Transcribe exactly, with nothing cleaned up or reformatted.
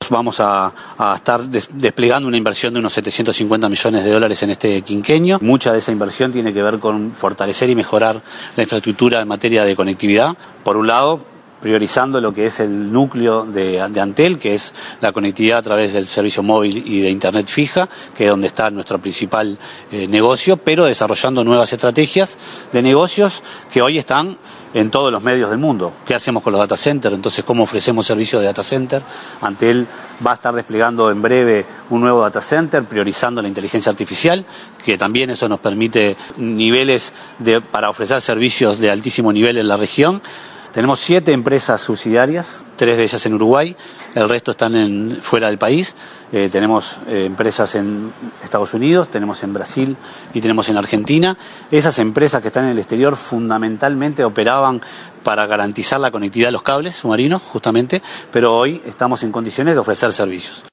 nosotros vamos a, a estar des, desplegando una inversión de unos setecientos cincuenta millones de dólares en este quinquenio. Mucha de esa inversión tiene que ver con fortalecer y mejorar la infraestructura en materia de conectividad. Por un lado, priorizando lo que es el núcleo de, de Antel, que es la conectividad a través del servicio móvil y de internet fija, que es donde está nuestro principal eh, negocio, pero desarrollando nuevas estrategias de negocios que hoy están en todos los medios del mundo. ¿Qué hacemos con los data centers? Entonces, ¿cómo ofrecemos servicios de data center? Antel va a estar desplegando en breve un nuevo data center, priorizando la inteligencia artificial, que también eso nos permite niveles de, para ofrecer servicios de altísimo nivel en la región. Tenemos siete empresas subsidiarias, tres de ellas en Uruguay, el resto están en, fuera del país. Eh, tenemos eh, empresas en Estados Unidos, tenemos en Brasil y tenemos en Argentina. Esas empresas que están en el exterior fundamentalmente operaban para garantizar la conectividad de los cables submarinos, justamente, pero hoy estamos en condiciones de ofrecer servicios.